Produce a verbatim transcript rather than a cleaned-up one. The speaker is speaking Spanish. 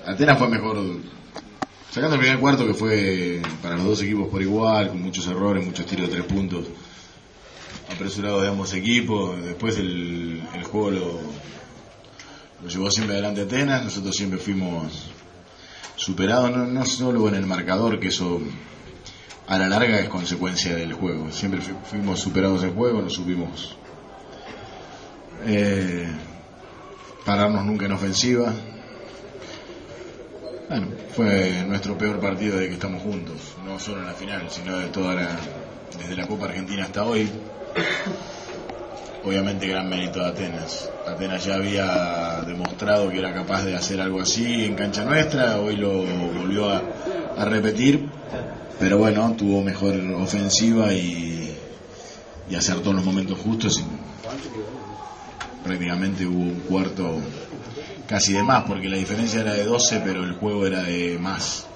Atenas fue mejor, sacando el primer cuarto que fue para los dos equipos por igual, con muchos errores, muchos tiros de tres puntos apresurados de ambos equipos. Después el, el juego lo, lo llevó siempre adelante Atenas, nosotros siempre fuimos superados, no, no solo en el marcador, que eso a la larga es consecuencia del juego, siempre fuimos superados en juego, no supimos eh, pararnos nunca en ofensiva. Bueno, fue nuestro peor partido de que estamos juntos, no solo en la final, sino de toda la, desde la Copa Argentina hasta hoy. Obviamente gran mérito de Atenas. Atenas ya había demostrado que era capaz de hacer algo así en cancha nuestra, hoy lo volvió a, a repetir, pero bueno, tuvo mejor ofensiva y, y acertó en los momentos justos y prácticamente hubo un cuarto casi de más, porque la diferencia era de doce, pero el juego era de más.